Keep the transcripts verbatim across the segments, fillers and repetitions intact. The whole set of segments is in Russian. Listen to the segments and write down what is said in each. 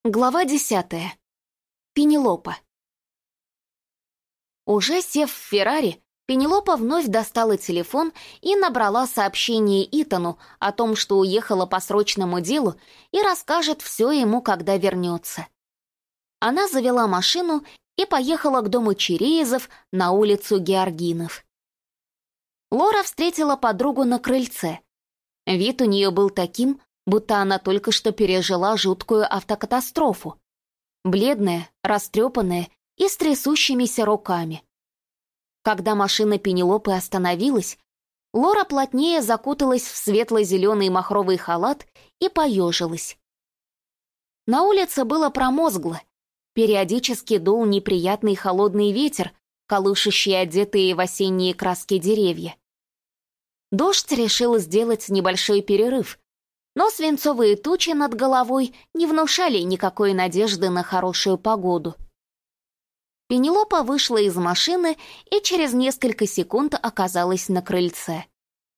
Глава десятая. Пенелопа. Уже сев в Феррари, Пенелопа вновь достала телефон и набрала сообщение Итану о том, что уехала по срочному делу и расскажет все ему, когда вернется. Она завела машину и поехала к дому Череезов на улицу Георгинов. Лора встретила подругу на крыльце. Вид у нее был таким, будто она только что пережила жуткую автокатастрофу. Бледная, растрепанная и с трясущимися руками. Когда машина Пенелопы остановилась, Лора плотнее закуталась в светло-зеленый махровый халат и поежилась. На улице было промозгло. Периодически дул неприятный холодный ветер, колышущий одетые в осенние краски деревья. Дождь решил сделать небольшой перерыв, но свинцовые тучи над головой не внушали никакой надежды на хорошую погоду. Пенелопа вышла из машины и через несколько секунд оказалась на крыльце.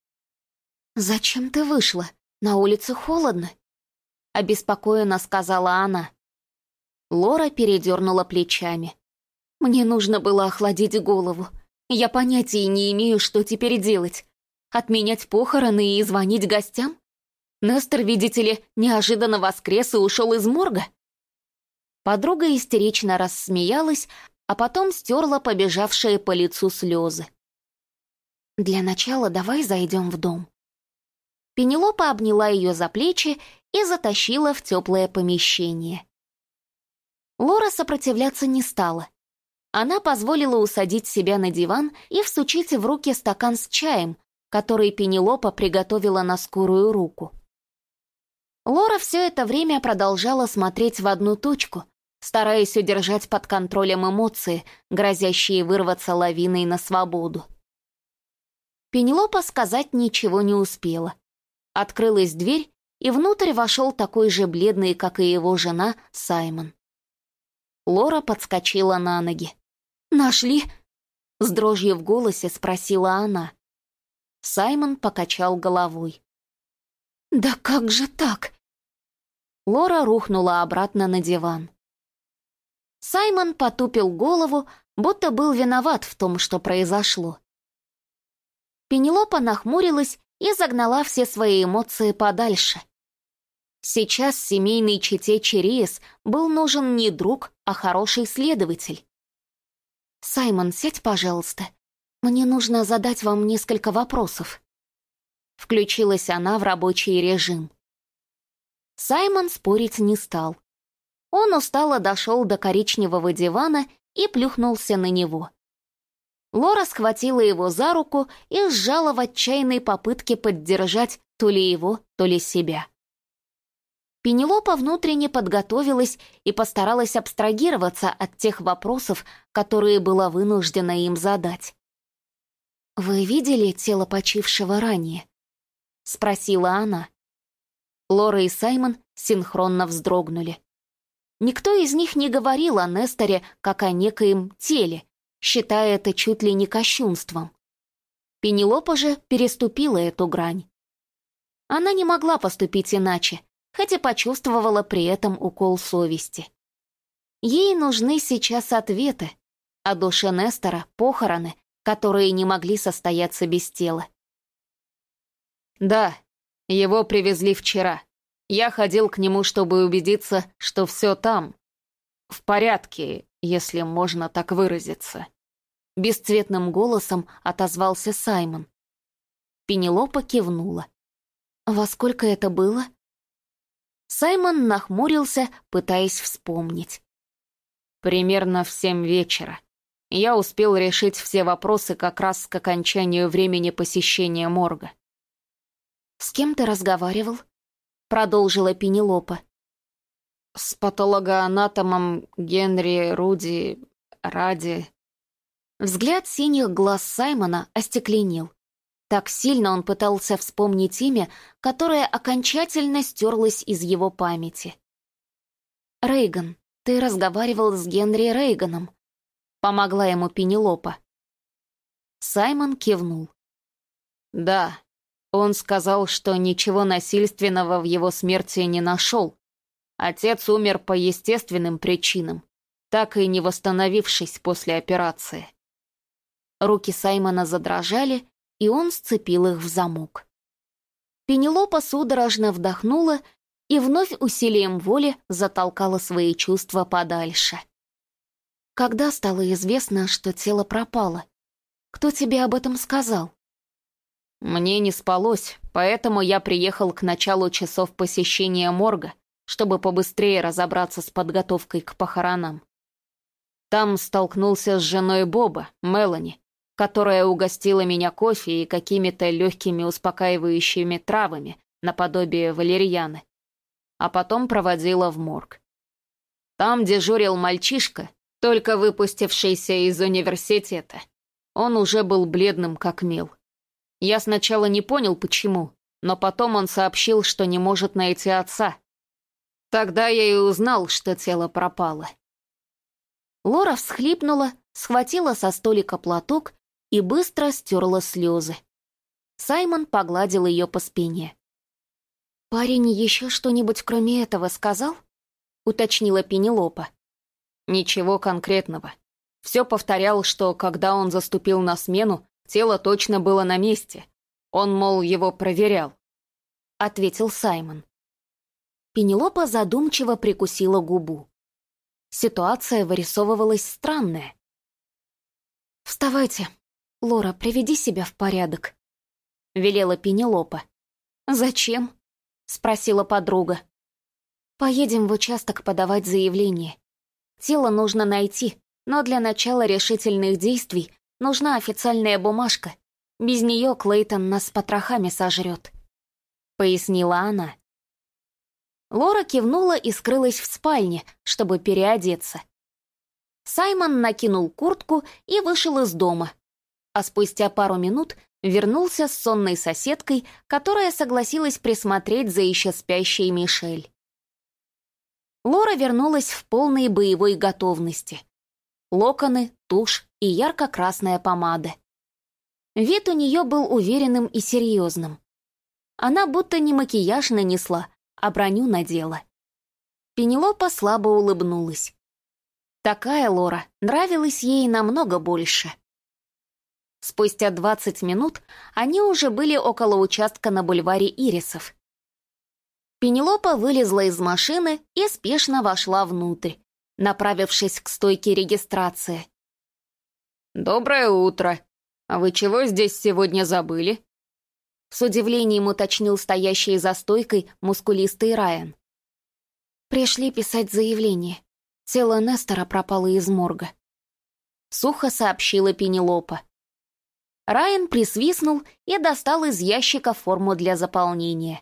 «Зачем ты вышла? На улице холодно», — обеспокоенно сказала она. Лора передернула плечами. «Мне нужно было охладить голову. Я понятия не имею, что теперь делать. Отменять похороны и звонить гостям? Нестор, видите ли, неожиданно воскрес и ушел из морга». Подруга истерично рассмеялась, а потом стерла побежавшие по лицу слезы. «Для начала давай зайдем в дом». Пенелопа обняла ее за плечи и затащила в теплое помещение. Лора сопротивляться не стала. Она позволила усадить себя на диван и всучить в руки стакан с чаем, который Пенелопа приготовила на скорую руку. Лора все это время продолжала смотреть в одну точку, стараясь удержать под контролем эмоции, грозящие вырваться лавиной на свободу. Пенелопа сказать ничего не успела. Открылась дверь, и внутрь вошел такой же бледный, как и его жена, Саймон. Лора подскочила на ноги. «Нашли?» — с дрожью в голосе спросила она. Саймон покачал головой. «Да как же так?» Лора рухнула обратно на диван. Саймон потупил голову, будто был виноват в том, что произошло. Пенелопа нахмурилась и загнала все свои эмоции подальше. Сейчас семейной чете Череез был нужен не друг, а хороший следователь. «Саймон, сядь, пожалуйста. Мне нужно задать вам несколько вопросов». Включилась она в рабочий режим. Саймон спорить не стал. Он устало дошел до коричневого дивана и плюхнулся на него. Лора схватила его за руку и сжала в отчаянной попытке поддержать то ли его, то ли себя. Пенелопа внутренне подготовилась и постаралась абстрагироваться от тех вопросов, которые была вынуждена им задать. «Вы видели тело почившего ранее?» — спросила она. Лора и Саймон синхронно вздрогнули. Никто из них не говорил о Несторе как о некоем теле, считая это чуть ли не кощунством. Пенелопа же переступила эту грань. Она не могла поступить иначе, хотя почувствовала при этом укол совести. Ей нужны сейчас ответы, а душе Нестора — похороны, которые не могли состояться без тела. «Да, его привезли вчера. Я ходил к нему, чтобы убедиться, что все там. В порядке, если можно так выразиться». Бесцветным голосом отозвался Саймон. Пенелопа кивнула. «Во сколько это было?» Саймон нахмурился, пытаясь вспомнить. «Примерно в семь вечера. Я успел решить все вопросы как раз к окончанию времени посещения морга». «С кем ты разговаривал?» — продолжила Пенелопа. «С патологоанатомом Генри Руди Ради». Взгляд синих глаз Саймона остекленел. Так сильно он пытался вспомнить имя, которое окончательно стерлось из его памяти. «Рейган, ты разговаривал с Генри Рейганом», — помогла ему Пенелопа. Саймон кивнул. «Да, он сказал, что ничего насильственного в его смерти не нашел. Отец умер по естественным причинам, так и не восстановившись после операции. Руки Саймона задрожали, и он сцепил их в замок. Пенелопа судорожно вдохнула и вновь усилием воли затолкала свои чувства подальше. Когда стало известно, что тело пропало? Кто тебе об этом сказал? Мне не спалось, поэтому я приехал к началу часов посещения морга, чтобы побыстрее разобраться с подготовкой к похоронам. Там столкнулся с женой Боба, Мелани, которая угостила меня кофе и какими-то легкими успокаивающими травами, наподобие валерьяны, а потом проводила в морг. Там дежурил мальчишка, только выпустившийся из университета. Он уже был бледным как мел. Я сначала не понял, почему, но потом он сообщил, что не может найти отца. Тогда я и узнал, что тело пропало. Лора всхлипнула, схватила со столика платок и быстро стерла слезы. Саймон погладил ее по спине. «Парень еще что-нибудь кроме этого сказал?» — уточнила Пенелопа. Ничего конкретного. Все повторял, что когда он заступил на смену, тело точно было на месте. Он, мол, его проверял. Ответил Саймон. Пенелопа задумчиво прикусила губу. Ситуация вырисовывалась странная. «Вставайте. Лора, приведи себя в порядок», — велела Пенелопа. «Зачем?» — спросила подруга. «Поедем в участок подавать заявление. Тело нужно найти, но для начала решительных действий нужна официальная бумажка. Без нее Клейтон нас с потрохами сожрет», — пояснила она. Лора кивнула и скрылась в спальне, чтобы переодеться. Саймон накинул куртку и вышел из дома, а спустя пару минут вернулся с сонной соседкой, которая согласилась присмотреть за еще спящей Мишель. Лора вернулась в полной боевой готовности. Локоны, тушь и ярко-красная помада. Вид у нее был уверенным и серьезным. Она будто не макияж нанесла, а броню надела. Пенелопа слабо улыбнулась. Такая Лора нравилась ей намного больше. Спустя двадцать минут они уже были около участка на бульваре Ирисов. Пенелопа вылезла из машины и спешно вошла внутрь, направившись к стойке регистрации. «Доброе утро. А вы чего здесь сегодня забыли?» С удивлением уточнил стоящий за стойкой мускулистый Райан. «Пришли писать заявление. Тело Нестора пропало из морга», — сухо сообщила Пенелопа. Райан присвистнул и достал из ящика форму для заполнения.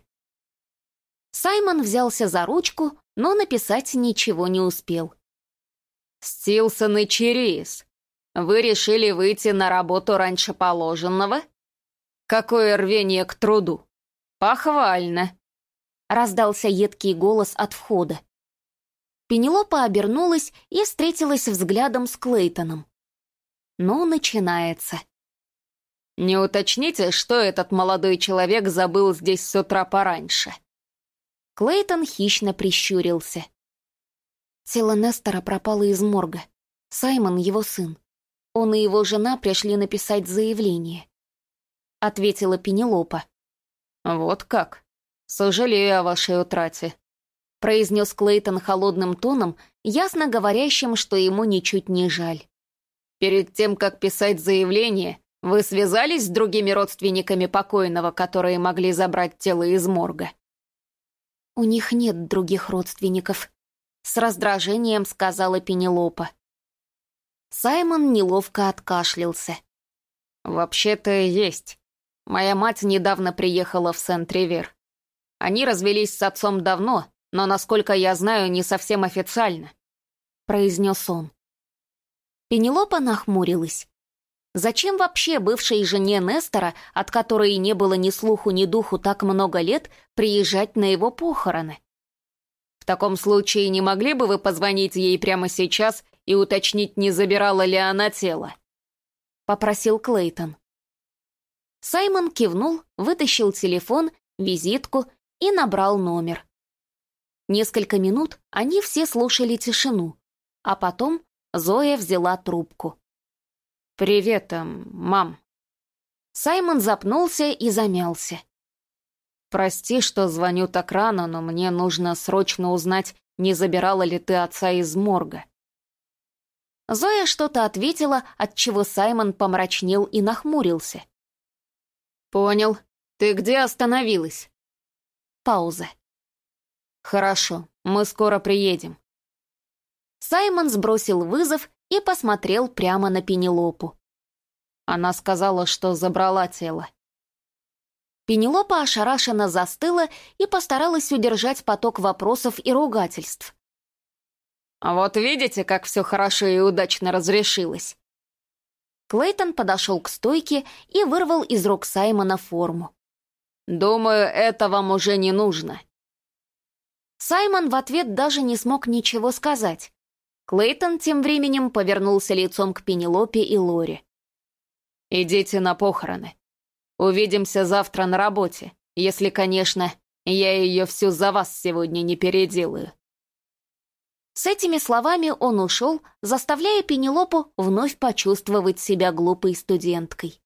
Саймон взялся за ручку, но написать ничего не успел. «Стилсон и Черис, вы решили выйти на работу раньше положенного? Какое рвение к труду! Похвально!» Раздался едкий голос от входа. Пенелопа обернулась и встретилась взглядом с Клейтоном. Ну, начинается. «Не уточните, что этот молодой человек забыл здесь с утра пораньше?» Клейтон хищно прищурился. Тело Нестора пропало из морга. Саймон — его сын. Он и его жена пришли написать заявление. Ответила Пенелопа. «Вот как? Сожалею о вашей утрате», — произнес Клейтон холодным тоном, ясно говорящим, что ему ничуть не жаль. «Перед тем, как писать заявление, вы связались с другими родственниками покойного, которые могли забрать тело из морга?» «У них нет других родственников», — с раздражением сказала Пенелопа. Саймон неловко откашлялся. «Вообще-то есть. Моя мать недавно приехала в Сент-Ривер. Они развелись с отцом давно, но, насколько я знаю, не совсем официально», — произнес он. Пенелопа нахмурилась. Зачем вообще бывшей жене Нестора, от которой не было ни слуху, ни духу так много лет, приезжать на его похороны? «В таком случае не могли бы вы позвонить ей прямо сейчас и уточнить, не забирала ли она тело?» — попросил Клейтон. Саймон кивнул, вытащил телефон, визитку и набрал номер. Несколько минут они все слушали тишину, а потом Зоя взяла трубку. «Привет, эм, мам». Саймон запнулся и замялся. «Прости, что звоню так рано, но мне нужно срочно узнать, не забирала ли ты отца из морга». Зоя что-то ответила, отчего Саймон помрачнел и нахмурился. «Понял. Ты где остановилась?» Пауза. «Хорошо, мы скоро приедем». Саймон сбросил вызов и посмотрел прямо на Пенелопу. Она сказала, что забрала тело. Пенелопа ошарашенно застыла и постаралась удержать поток вопросов и ругательств. «А вот видите, как все хорошо и удачно разрешилось?» Клейтон подошел к стойке и вырвал из рук Саймона форму. «Думаю, это вам уже не нужно». Саймон в ответ даже не смог ничего сказать. Клейтон тем временем повернулся лицом к Пенелопе и Лоре. «Идите на похороны. Увидимся завтра на работе, если, конечно, я ее всю за вас сегодня не переделаю». С этими словами он ушел, заставляя Пенелопу вновь почувствовать себя глупой студенткой.